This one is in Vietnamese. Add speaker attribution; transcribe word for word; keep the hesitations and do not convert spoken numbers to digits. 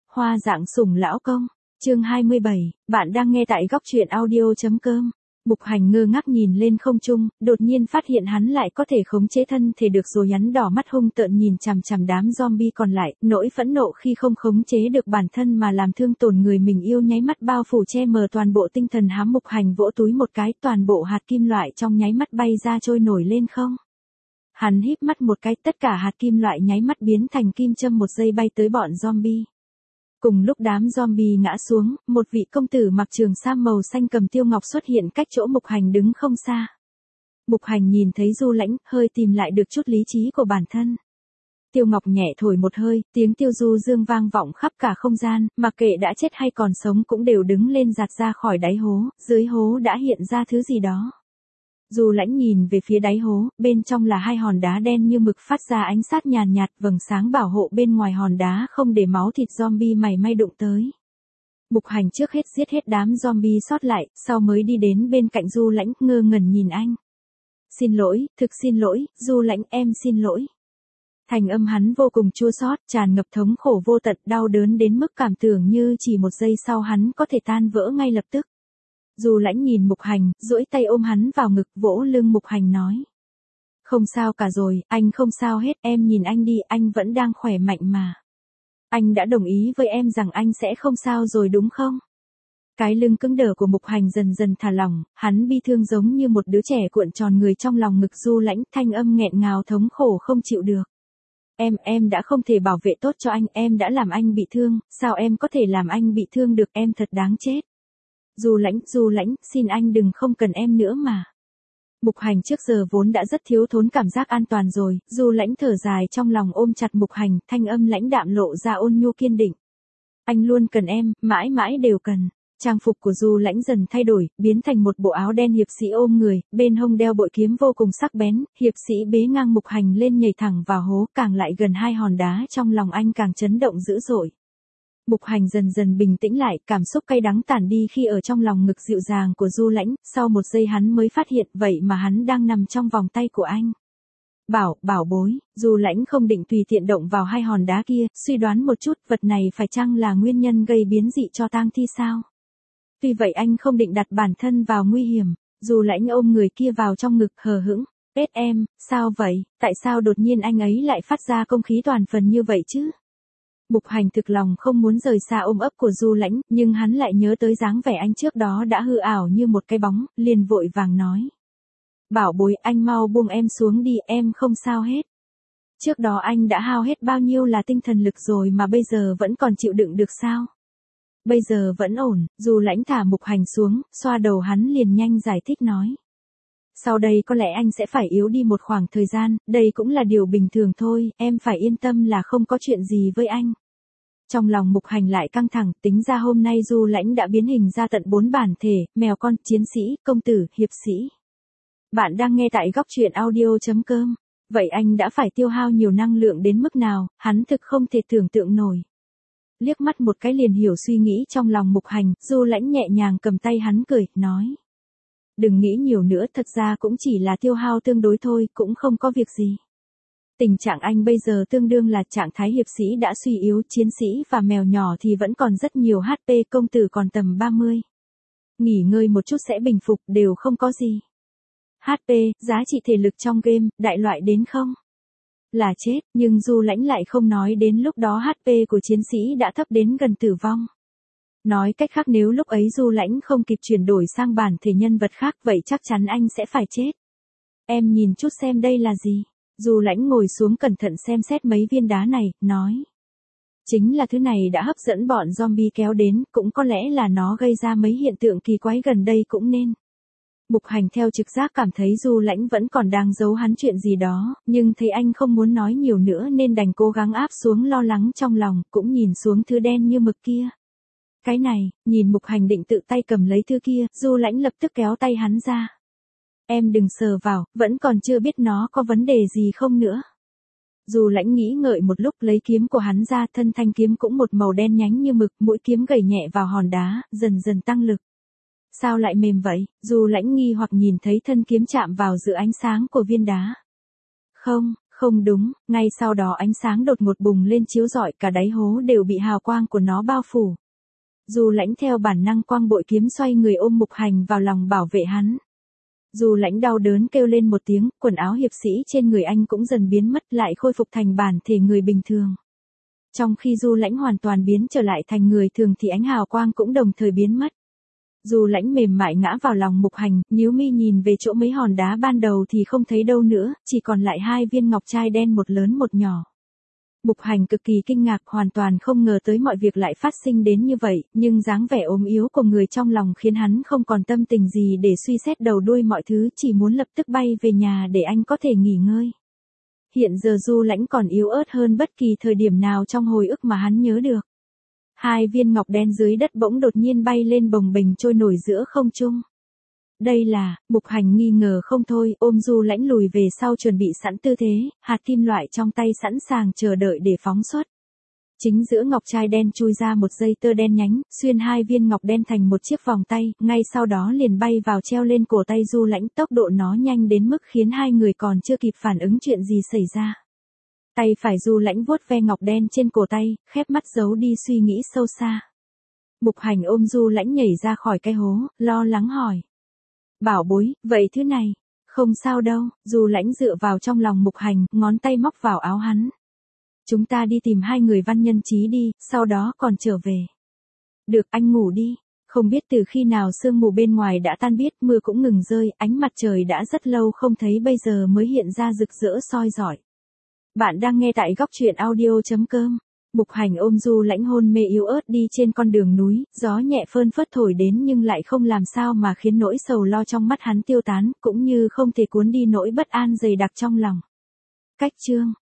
Speaker 1: Hoa dạng sủng lão công, chương hai mươi bảy, bạn đang nghe tại góc truyện audio.com. Mục Hành ngơ ngác nhìn lên không trung, đột nhiên phát hiện hắn lại có thể khống chế thân thể được rồi, hắn đỏ mắt hung tợn nhìn chằm chằm đám zombie còn lại, nỗi phẫn nộ khi không khống chế được bản thân mà làm thương tổn người mình yêu nháy mắt bao phủ che mờ toàn bộ tinh thần hắn. Mục Hành vỗ túi một cái, toàn bộ hạt kim loại trong nháy mắt bay ra trôi nổi lên không. Hắn híp mắt một cái, tất cả hạt kim loại nháy mắt biến thành kim châm, một giây bay tới bọn zombie. Cùng lúc đám zombie ngã xuống, một vị công tử mặc trường sam màu xanh cầm tiêu ngọc xuất hiện cách chỗ Mục Hành đứng không xa. Mục Hành nhìn thấy Du Lãnh, hơi tìm lại được chút lý trí của bản thân. Tiêu ngọc nhẹ thổi một hơi, tiếng tiêu du dương vang vọng khắp cả không gian, mặc kệ đã chết hay còn sống cũng đều đứng lên giạt ra khỏi đáy hố, dưới hố đã hiện ra thứ gì đó. Du Lãnh nhìn về phía đáy hố, bên trong là hai hòn đá đen như mực phát ra ánh sát nhàn nhạt, vầng sáng bảo hộ bên ngoài hòn đá không để máu thịt zombie mảy may đụng tới. Mục Hành trước hết giết hết đám zombie sót lại, sau mới đi đến bên cạnh Du Lãnh, ngơ ngẩn nhìn anh. Xin lỗi, thực xin lỗi, Du Lãnh, em xin lỗi. Thành âm hắn vô cùng chua xót, tràn ngập thống khổ vô tận, đau đớn đến mức cảm tưởng như chỉ một giây sau hắn có thể tan vỡ ngay lập tức. Du Lãnh nhìn Mục Hành, duỗi tay ôm hắn vào ngực, vỗ lưng Mục Hành nói. Không sao cả rồi, anh không sao hết, em nhìn anh đi, anh vẫn đang khỏe mạnh mà. Anh đã đồng ý với em rằng anh sẽ không sao rồi đúng không? Cái lưng cứng đờ của Mục Hành dần dần thả lỏng, hắn bi thương giống như một đứa trẻ cuộn tròn người trong lòng ngực Du Lãnh, thanh âm nghẹn ngào thống khổ không chịu được. Em, em đã không thể bảo vệ tốt cho anh, em đã làm anh bị thương, sao em có thể làm anh bị thương được, em thật đáng chết. Du Lãnh, Du Lãnh, xin anh đừng không cần em nữa mà. Mục Hành trước giờ vốn đã rất thiếu thốn cảm giác an toàn rồi, Du Lãnh thở dài trong lòng ôm chặt Mục Hành, thanh âm lãnh đạm lộ ra ôn nhu kiên định. Anh luôn cần em, mãi mãi đều cần. Trang phục của Du Lãnh dần thay đổi, biến thành một bộ áo đen hiệp sĩ ôm người, bên hông đeo bội kiếm vô cùng sắc bén, hiệp sĩ bế ngang Mục Hành lên nhảy thẳng vào hố, càng lại gần hai hòn đá trong lòng anh càng chấn động dữ dội. Mục Hành dần dần bình tĩnh lại, cảm xúc cay đắng tản đi khi ở trong lòng ngực dịu dàng của Du Lãnh, sau một giây hắn mới phát hiện vậy mà hắn đang nằm trong vòng tay của anh. Bảo, bảo bối, Du Lãnh không định tùy tiện động vào hai hòn đá kia, suy đoán một chút vật này phải chăng là nguyên nhân gây biến dị cho tang thi sao? Tuy vậy anh không định đặt bản thân vào nguy hiểm, Du Lãnh ôm người kia vào trong ngực hờ hững. Ết em, sao vậy, tại sao đột nhiên anh ấy lại phát ra công khí toàn phần như vậy chứ? Mục Hành thực lòng không muốn rời xa ôm ấp của Du Lãnh, nhưng hắn lại nhớ tới dáng vẻ anh trước đó đã hư ảo như một cái bóng, liền vội vàng nói. Bảo bối, anh mau buông em xuống đi, em không sao hết. Trước đó anh đã hao hết bao nhiêu là tinh thần lực rồi mà bây giờ vẫn còn chịu đựng được sao? Bây giờ vẫn ổn. Du Lãnh thả Mục Hành xuống, xoa đầu hắn liền nhanh giải thích nói. Sau đây có lẽ anh sẽ phải yếu đi một khoảng thời gian, đây cũng là điều bình thường thôi, em phải yên tâm là không có chuyện gì với anh. Trong lòng Mục Hành lại căng thẳng, tính ra hôm nay Du Lãnh đã biến hình ra tận bốn bản thể, mèo con, chiến sĩ, công tử, hiệp sĩ. Bạn đang nghe tại góc truyện audio.com. Vậy anh đã phải tiêu hao nhiều năng lượng đến mức nào, hắn thực không thể tưởng tượng nổi. Liếc mắt một cái liền hiểu suy nghĩ trong lòng Mục Hành, Du Lãnh nhẹ nhàng cầm tay hắn cười, nói. Đừng nghĩ nhiều nữa, thật ra cũng chỉ là tiêu hao tương đối thôi, cũng không có việc gì. Tình trạng anh bây giờ tương đương là trạng thái hiệp sĩ đã suy yếu, chiến sĩ và mèo nhỏ thì vẫn còn rất nhiều hát pê, công tử còn tầm ba mươi. Nghỉ ngơi một chút sẽ bình phục, đều không có gì. hát pê, giá trị thể lực trong game, đại loại đến không? Là chết, nhưng Du Lãnh lại không nói đến lúc đó hát pê của chiến sĩ đã thấp đến gần tử vong. Nói cách khác nếu lúc ấy Du Lãnh không kịp chuyển đổi sang bản thể nhân vật khác vậy chắc chắn anh sẽ phải chết. Em nhìn chút xem đây là gì. Du Lãnh ngồi xuống cẩn thận xem xét mấy viên đá này, nói. Chính là thứ này đã hấp dẫn bọn zombie kéo đến, cũng có lẽ là nó gây ra mấy hiện tượng kỳ quái gần đây cũng nên. Mục Hành theo trực giác cảm thấy Du Lãnh vẫn còn đang giấu hắn chuyện gì đó, nhưng thấy anh không muốn nói nhiều nữa nên đành cố gắng áp xuống lo lắng trong lòng, cũng nhìn xuống thứ đen như mực kia. Cái này, nhìn Mục Hành định tự tay cầm lấy thứ kia, Du Lãnh lập tức kéo tay hắn ra. Em đừng sờ vào, vẫn còn chưa biết nó có vấn đề gì không nữa. Du Lãnh nghĩ ngợi một lúc lấy kiếm của hắn ra, thân thanh kiếm cũng một màu đen nhánh như mực, mũi kiếm gẩy nhẹ vào hòn đá, dần dần tăng lực. Sao lại mềm vậy? Du Lãnh nghi hoặc nhìn thấy thân kiếm chạm vào giữa ánh sáng của viên đá. Không, Không đúng, ngay sau đó ánh sáng đột ngột bùng lên chiếu rọi, cả đáy hố đều bị hào quang của nó bao phủ. Du Lãnh theo bản năng quăng bội kiếm, xoay người ôm Mục Hành vào lòng bảo vệ hắn. Du Lãnh đau đớn kêu lên một tiếng, quần áo hiệp sĩ trên người anh cũng dần biến mất, lại khôi phục thành bản thể người bình thường. Trong khi Du Lãnh hoàn toàn biến trở lại thành người thường thì ánh hào quang cũng đồng thời biến mất. Du Lãnh mềm mại ngã vào lòng Mục Hành, nhíu mi nhìn về chỗ mấy hòn đá ban đầu thì không thấy đâu nữa, chỉ còn lại hai viên ngọc trai đen, một lớn một nhỏ. Mục Hành cực kỳ kinh ngạc, hoàn toàn không ngờ tới mọi việc lại phát sinh đến như vậy, nhưng dáng vẻ ốm yếu của người trong lòng khiến hắn không còn tâm tình gì để suy xét đầu đuôi mọi thứ, chỉ muốn lập tức bay về nhà để anh có thể nghỉ ngơi. Hiện giờ Du Lãnh còn yếu ớt hơn bất kỳ thời điểm nào trong hồi ức mà hắn nhớ được. Hai viên ngọc đen dưới đất bỗng đột nhiên bay lên bồng bềnh trôi nổi giữa không trung. Đây là, Mục Hành nghi ngờ không thôi, ôm Du Lãnh lùi về sau chuẩn bị sẵn tư thế, hạt kim loại trong tay sẵn sàng chờ đợi để phóng xuất. Chính giữa ngọc trai đen chui ra một dây tơ đen nhánh, xuyên hai viên ngọc đen thành một chiếc vòng tay, ngay sau đó liền bay vào treo lên cổ tay Du Lãnh, tốc độ nó nhanh đến mức khiến hai người còn chưa kịp phản ứng chuyện gì xảy ra. Tay phải Du Lãnh vuốt ve ngọc đen trên cổ tay, khép mắt giấu đi suy nghĩ sâu xa. Mục Hành ôm Du Lãnh nhảy ra khỏi cái hố, lo lắng hỏi. Bảo bối, vậy thứ này, không sao đâu. Du Lãnh dựa vào trong lòng Mục Hành, ngón tay móc vào áo hắn. Chúng ta đi tìm hai người Văn Nhân Chí đi, sau đó còn trở về. Được, anh ngủ đi. Không biết từ khi nào sương mù bên ngoài đã tan biết, mưa cũng ngừng rơi, ánh mặt trời đã rất lâu không thấy bây giờ mới hiện ra rực rỡ soi rọi. Bạn đang nghe tại góc truyện audio chấm com. Mục Hành ôm Du Lãnh hôn mê yếu ớt đi trên con đường núi, gió nhẹ phơn phất thổi đến nhưng lại không làm sao mà khiến nỗi sầu lo trong mắt hắn tiêu tán, cũng như không thể cuốn đi nỗi bất an dày đặc trong lòng. Cách chương